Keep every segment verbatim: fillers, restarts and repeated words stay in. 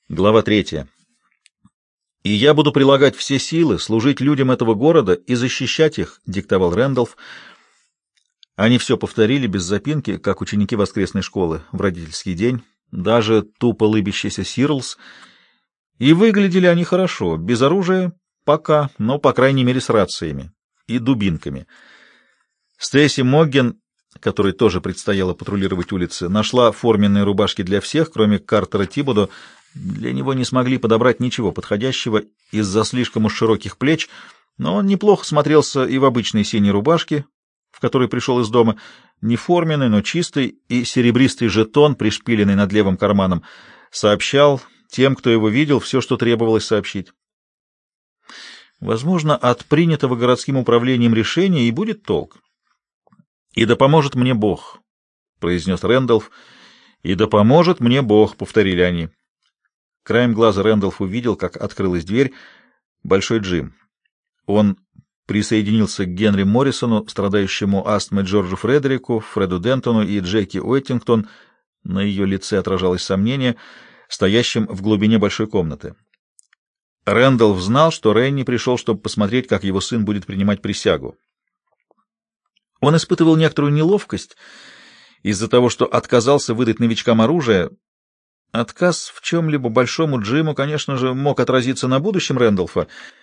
Глава третья. «И я буду прилагать все силы, служить людям этого города и защищать их», — диктовал Рэндалф. Они все повторили без запинки, как ученики воскресной школы в родительский день, даже тупо лыбящийся Сирлс. И выглядели они хорошо, без оружия пока, но, по крайней мере, с рациями и дубинками. Стейси Могген, которой тоже предстояло патрулировать улицы, нашла форменные рубашки для всех, кроме Картера Тибодо. Для него не смогли подобрать ничего подходящего из-за слишком уж широких плеч, но он неплохо смотрелся и в обычной синей рубашке, в которой пришел из дома, не форменный, но чистый, и серебристый жетон, пришпиленный над левым карманом, сообщал тем, кто его видел, все, что требовалось сообщить. Возможно, от принятого городским управлением решения и будет толк. «И да поможет мне Бог», — произнес Рэндалф. «И да поможет мне Бог», — повторили они. Краем глаза Рэндалф увидел, как открылась дверь. Большой Джим. Он присоединился к Генри Моррисону, страдающему астмой Джорджу Фредерику, Фреду Дентону и Джеки Уэттингтон, на ее лице отражалось сомнение, стоящим в глубине большой комнаты. Рэндалф знал, что Ренни пришел, чтобы посмотреть, как его сын будет принимать присягу. Он испытывал некоторую неловкость из-за того, что отказался выдать новичкам оружие. Отказ в чем-либо большому Джиму, конечно же, мог отразиться на будущем Рэндалфа,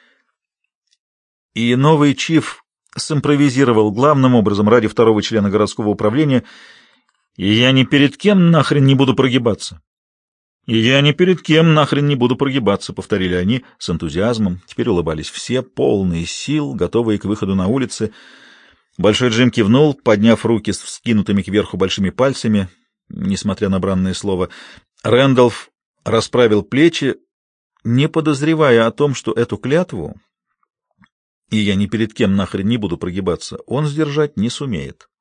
и новый чиф симпровизировал главным образом ради второго члена городского управления. «И я ни перед кем нахрен не буду прогибаться». «И я ни перед кем нахрен не буду прогибаться», — повторили они с энтузиазмом. Теперь улыбались все, полные сил, готовые к выходу на улицы. Большой Джим кивнул, подняв руки с вскинутыми кверху большими пальцами, несмотря на бранное слово. Рэндалф расправил плечи, не подозревая о том, что эту клятву, и я ни перед кем нахрен не буду прогибаться, он сдержать не сумеет.